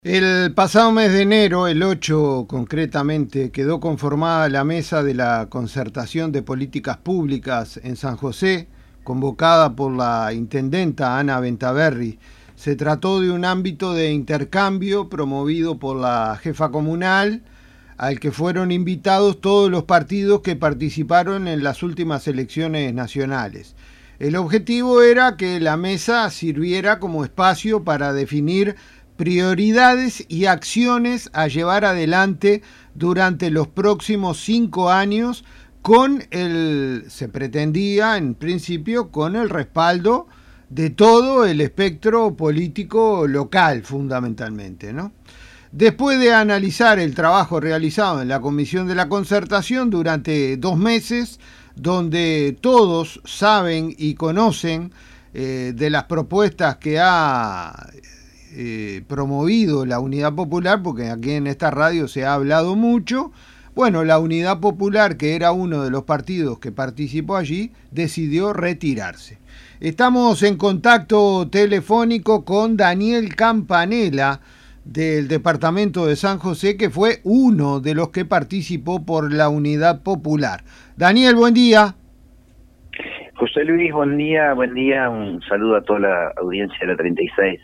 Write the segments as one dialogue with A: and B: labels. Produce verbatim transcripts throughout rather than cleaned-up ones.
A: El pasado mes de enero, el ocho concretamente, quedó conformada la Mesa de la Concertación de Políticas Públicas en San José, convocada por la intendenta Ana Bentaberri. Se trató de un ámbito de intercambio promovido por la jefa comunal, al que fueron invitados todos los partidos que participaron en las últimas elecciones nacionales. El objetivo era que la mesa sirviera como espacio para definir prioridades y acciones a llevar adelante durante los próximos cinco años con el, se pretendía en principio, con el respaldo de todo el espectro político local fundamentalmente, ¿no? Después de analizar el trabajo realizado en la Comisión de la Concertación durante dos meses, donde todos saben y conocen eh, de las propuestas que ha Eh, promovido la Unidad Popular, porque aquí en esta radio se ha hablado mucho. Bueno, la Unidad Popular, que era uno de los partidos que participó allí, decidió retirarse. Estamos en contacto telefónico con Daniel Campanella, del departamento de San José, que fue uno de los que participó por la Unidad Popular. Daniel, buen día.
B: José Luis, buen día, buen día, un saludo a toda la audiencia de la treinta y seis.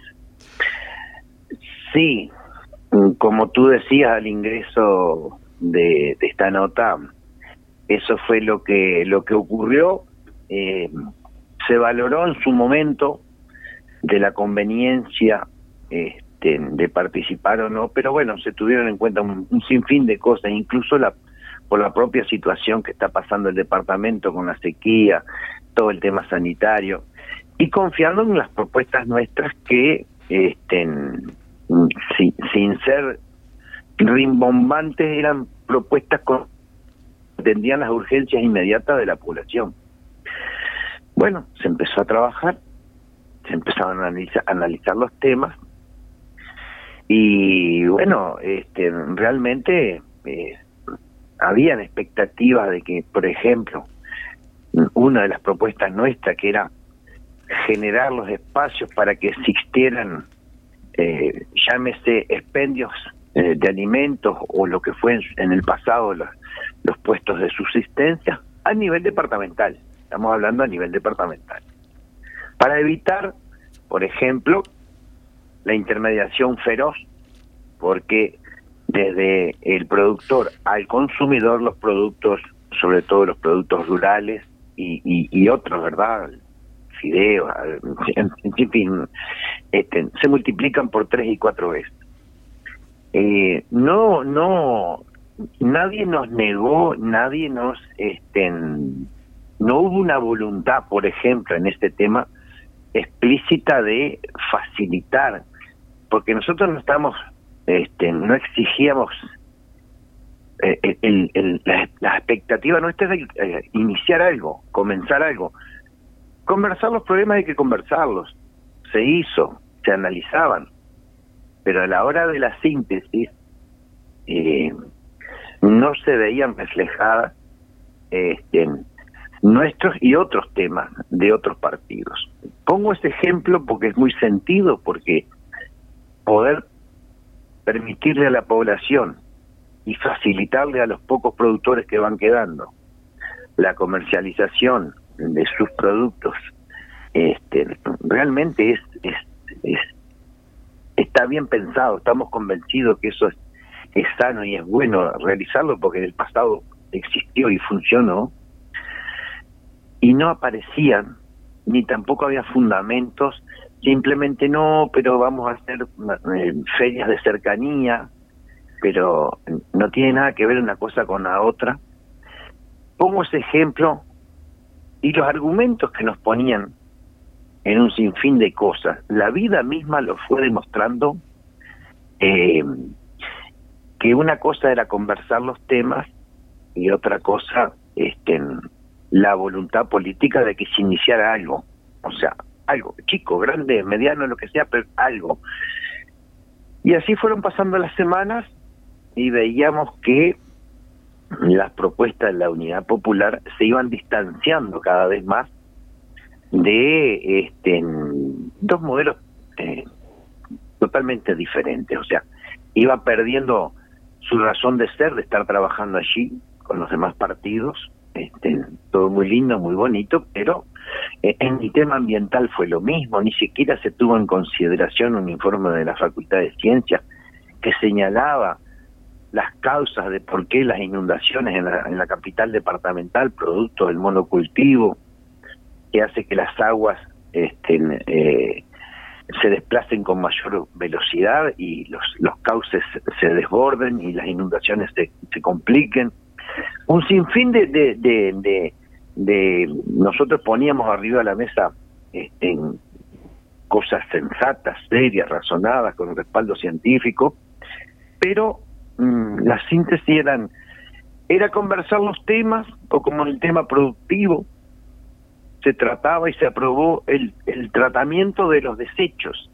B: Sí, como tú decías al ingreso de, de esta nota, eso fue lo que lo que ocurrió. Eh, se valoró en su momento de la conveniencia este, de participar o no, pero bueno, se tuvieron en cuenta un, un sinfín de cosas, incluso la por la propia situación que está pasando el departamento con la sequía, todo el tema sanitario, y confiando en las propuestas nuestras que este, sin, sin ser rimbombantes, eran propuestas que atendían las urgencias inmediatas de la población. Bueno, se empezó a trabajar, se empezaron a analizar, a analizar los temas, y bueno, este, realmente eh, habían expectativas de que, por ejemplo, una de las propuestas nuestras, que era generar los espacios para que existieran, eh, llámese expendios eh, de alimentos o lo que fue en, en el pasado los, los puestos de subsistencia a nivel departamental, estamos hablando a nivel departamental, para evitar, por ejemplo, la intermediación feroz, porque desde el productor al consumidor los productos, sobre todo los productos rurales y, y, y otros, ¿verdad?, fideos, en, en fin, este, se multiplican por tres y cuatro veces. Eh, no, no, nadie nos negó, nadie nos, este, no hubo una voluntad, por ejemplo, en este tema explícita de facilitar, porque nosotros no estamos, este, no exigíamos, eh, el, el, la, la expectativa nuestra es de eh, iniciar algo, comenzar algo. Conversar los problemas hay que conversarlos, se hizo, se analizaban, pero a la hora de la síntesis eh, no se veían reflejadas este, nuestros y otros temas de otros partidos. Pongo ese ejemplo porque es muy sentido, porque poder permitirle a la población y facilitarle a los pocos productores que van quedando la comercialización de sus productos, este, realmente es, es, es está bien pensado, estamos convencidos que eso es, es sano y es bueno realizarlo, porque en el pasado existió y funcionó, y no aparecían, ni tampoco había fundamentos, simplemente no, pero vamos a hacer eh, ferias de cercanía, pero no tiene nada que ver una cosa con la otra. Pongo ese ejemplo, y los argumentos que nos ponían en un sinfín de cosas, la vida misma lo fue demostrando, eh, que una cosa era conversar los temas y otra cosa, este, la voluntad política de que se iniciara algo, o sea, algo, chico, grande, mediano, lo que sea, pero algo. Y así fueron pasando las semanas y veíamos que las propuestas de la Unidad Popular se iban distanciando cada vez más de este, dos modelos eh, totalmente diferentes. O sea, iba perdiendo su razón de ser, de estar trabajando allí con los demás partidos. Este, todo muy lindo, muy bonito, pero eh, en el tema ambiental fue lo mismo. Ni siquiera se tuvo en consideración un informe de la Facultad de Ciencias que señalaba las causas de por qué las inundaciones en la, en la capital departamental, producto del monocultivo, que hace que las aguas este, eh, se desplacen con mayor velocidad y los, los cauces se desborden y las inundaciones se, se compliquen. Un sinfín de, de, de, de, de nosotros poníamos arriba de la mesa este, en cosas sensatas, serias, razonadas, con un respaldo científico, pero mmm, la síntesis eran, era conversar los temas, o como en el tema productivo, se trataba y se aprobó el, el tratamiento de los desechos,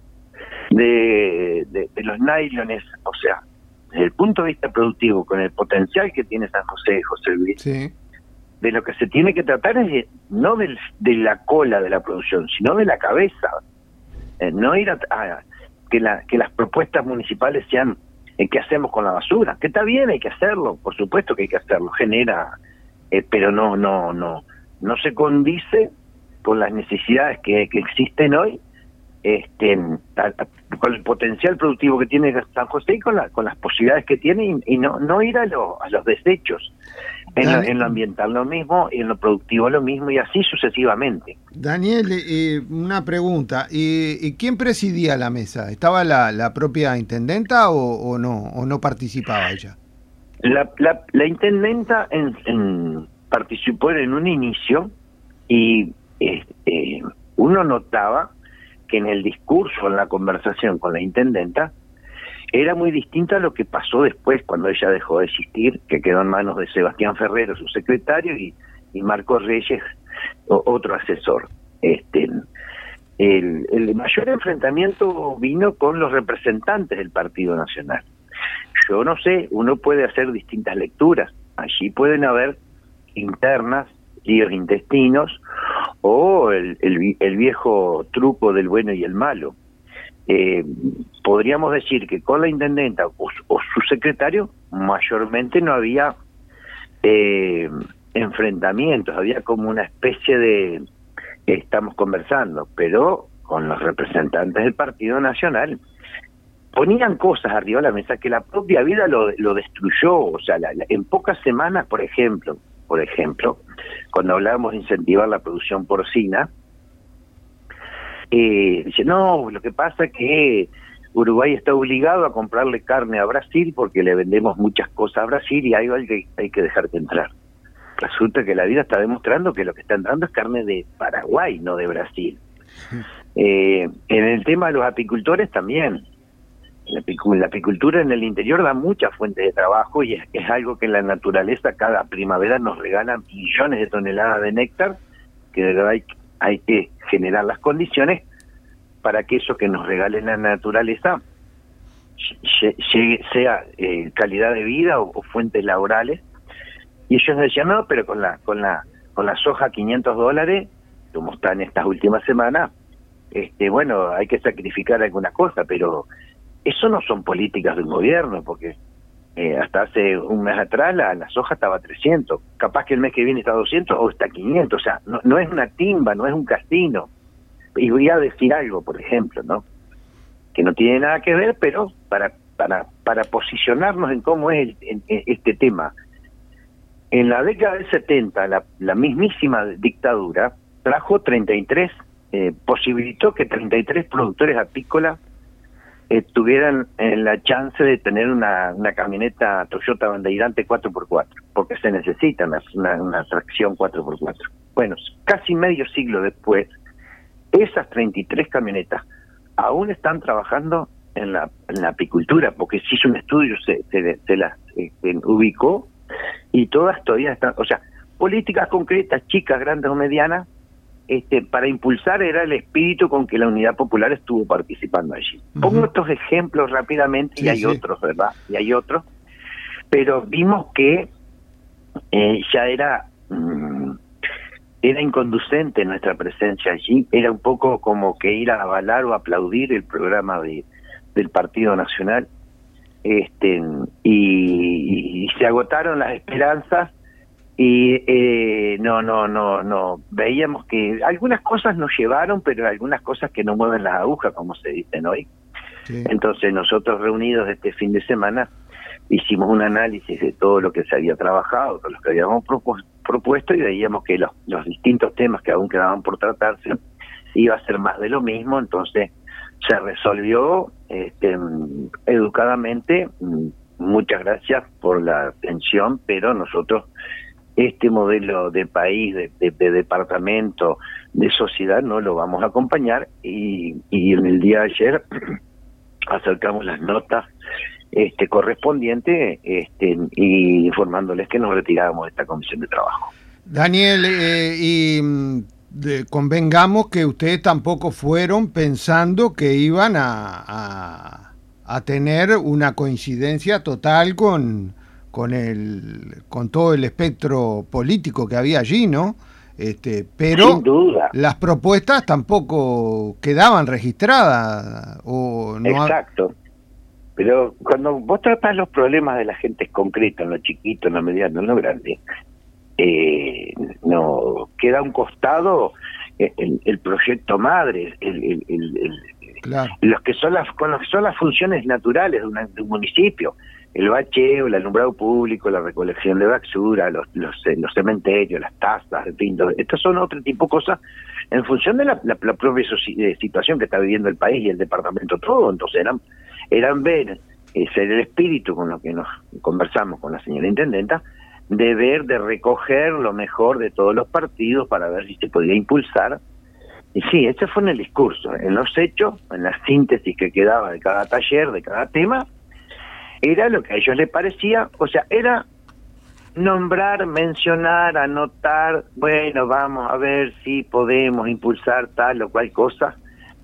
B: de, de, de los nylones, o sea, desde el punto de vista productivo, con el potencial que tiene San José, José Luis, sí. De lo que se tiene que tratar es de, no del, de la cola de la producción, sino de la cabeza. Eh, no ir a, a que, la, que las propuestas municipales sean eh, qué hacemos con la basura, que está bien, hay que hacerlo, por supuesto que hay que hacerlo, genera, eh, pero no, no, no, no se condice con las necesidades que, que existen hoy, este, a, a, con el potencial productivo que tiene San José y con, la, con las posibilidades que tiene, y, y no, no ir a, lo, a los desechos. En lo, en lo ambiental lo mismo, y en lo productivo lo mismo, y así sucesivamente.
A: Daniel, eh, una pregunta, ¿y, y quién presidía la mesa? ¿Estaba la, la propia intendenta o, o no o no participaba ella?
B: La, la, la intendenta en, en, participó en un inicio, y este, uno notaba que en el discurso, en la conversación con la intendenta, era muy distinta a lo que pasó después, cuando ella dejó de existir, que quedó en manos de Sebastián Ferrero, su secretario, y, y Marcos Reyes, o, otro asesor. Este, el, el mayor enfrentamiento vino con los representantes del Partido Nacional. Yo no sé, uno puede hacer distintas lecturas. Allí pueden haber internas, líos intestinos, o el, el, el viejo truco del bueno y el malo. Eh, podríamos decir que con la intendenta o, o su secretario mayormente no había eh, enfrentamientos, había como una especie de eh, estamos conversando, pero con los representantes del Partido Nacional ponían cosas arriba de la mesa que la propia vida lo, lo destruyó. O sea, la, la, en pocas semanas, por ejemplo, por ejemplo, cuando hablábamos de incentivar la producción porcina, Eh, dice, no, lo que pasa es que Uruguay está obligado a comprarle carne a Brasil porque le vendemos muchas cosas a Brasil y ahí hay que, hay que dejar de entrar. Resulta que la vida está demostrando que lo que está entrando es carne de Paraguay, no de Brasil. Eh, en el tema de los apicultores también. La, la apicultura en el interior da muchas fuentes de trabajo y es, es algo que en la naturaleza cada primavera nos regalan millones de toneladas de néctar, que de verdad hay hay que generar las condiciones para que eso que nos regale la naturaleza llegue, sea eh, calidad de vida o, o fuentes laborales. Y ellos decían, no, pero con la con la con la soja quinientos dólares, como está en estas últimas semanas, este bueno, hay que sacrificar alguna cosa, pero eso no son políticas del gobierno, porque eh, hasta hace un mes atrás la, la soja estaba a trescientos, capaz que el mes que viene está a doscientos o está a quinientos, o sea, no, no es una timba, no es un casino. Y voy a decir algo, por ejemplo, ¿no? Que no tiene nada que ver, pero para para para posicionarnos en cómo es el, en, en este tema. En la década del setenta, la, la mismísima dictadura trajo treinta y tres, eh, posibilitó que treinta y tres productores apícolas Eh, tuvieran eh, la chance de tener una, una camioneta Toyota Bandeirante cuatro por cuatro, porque se necesita una, una, una tracción cuatro por cuatro. Bueno, casi medio siglo después, esas treinta y tres camionetas aún están trabajando en la, en la apicultura, porque se hizo un estudio, se, se, se las eh, se ubicó, y todas todavía están, o sea, políticas concretas, chicas, grandes o medianas, Este, para impulsar era el espíritu con que la Unidad Popular estuvo participando allí. Uh-huh. Pongo estos ejemplos rápidamente, sí, y hay sí. otros, ¿verdad? Y hay otros, pero vimos que eh, ya era mmm, era inconducente nuestra presencia allí, era un poco como que ir a avalar o aplaudir el programa de, del Partido Nacional, este, y, y se agotaron las esperanzas y eh, no, no, no, no, veíamos que algunas cosas nos llevaron, pero algunas cosas que no mueven las agujas, como se dicen hoy. Sí. Entonces nosotros reunidos este fin de semana hicimos un análisis de todo lo que se había trabajado, todo lo que habíamos propu propuesto y veíamos que los, los distintos temas que aún quedaban por tratarse iba a ser más de lo mismo. Entonces se resolvió este, educadamente. Muchas gracias por la atención, pero nosotros este modelo de país, de, de, de departamento, de sociedad no lo vamos a acompañar, y, y en el día de ayer acercamos las notas este correspondientes este, y informándoles que nos retirábamos de esta comisión de trabajo.
A: Daniel, eh, y de, convengamos que ustedes tampoco fueron pensando que iban a, a, a tener una coincidencia total con, con, el, con todo el espectro político que había allí, ¿no? Este, pero
B: sin duda,
A: las propuestas tampoco quedaban registradas. O no.
B: Exacto. Pero cuando vos tratás los problemas de la gente concreta, en lo chiquito, en lo mediano, en lo grande, eh, no queda a un costado el, el proyecto madre, el, el, el, el, claro. los que son las con lo que son las funciones naturales de, una, de un municipio, el bacheo, el alumbrado público, la recolección de basura, los, los, los cementerios, las tasas, en fin, estos son otro tipo de cosas en función de la, la, la propia situación que está viviendo el país y el departamento todo. Entonces eran eran ver, eh, ser el espíritu con lo que nos conversamos con la señora intendenta, de ver, de recoger lo mejor de todos los partidos para ver si se podía impulsar. Y sí, ese fue en el discurso. En los hechos, en la síntesis que quedaba de cada taller, de cada tema, era lo que a ellos les parecía, o sea, era nombrar, mencionar, anotar, bueno, vamos a ver si podemos impulsar tal o cual cosa.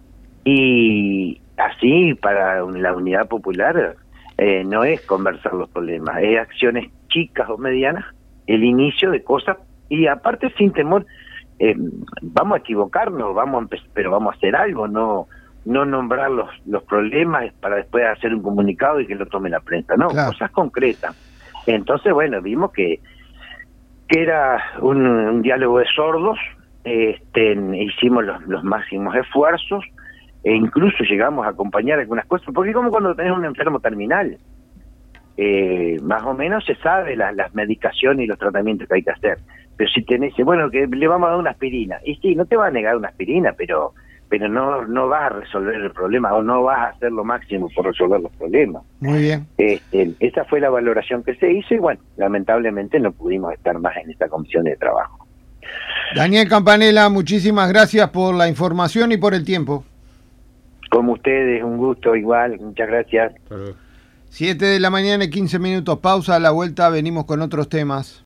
B: Y así, para la unidad popular, eh, no es conversar los problemas, es acciones chicas o medianas, el inicio de cosas, y aparte sin temor, eh, vamos a equivocarnos, vamos a pero vamos a hacer algo, no no nombrar los, los problemas para después hacer un comunicado y que lo tome la prensa, no, claro. Cosas concretas. Entonces, bueno, vimos que, que era un, un diálogo de sordos, este, hicimos los, los máximos esfuerzos, e incluso llegamos a acompañar algunas cosas, porque como cuando tenés un enfermo terminal, eh, más o menos se sabe la, las medicaciones y los tratamientos que hay que hacer, pero si tenés, bueno, que le vamos a dar una aspirina, y sí, no te va a negar una aspirina, pero pero no no vas a resolver el problema, o no vas a hacer lo máximo por resolver los problemas.
A: Muy bien.
B: Este, esa fue la valoración que se hizo, y bueno, lamentablemente no pudimos estar más en esta comisión de trabajo.
A: Daniel Campanella, muchísimas gracias por la información y por el tiempo.
B: Como ustedes, un gusto igual, muchas gracias.
A: siete de la mañana y quince minutos, pausa, a la vuelta venimos con otros temas.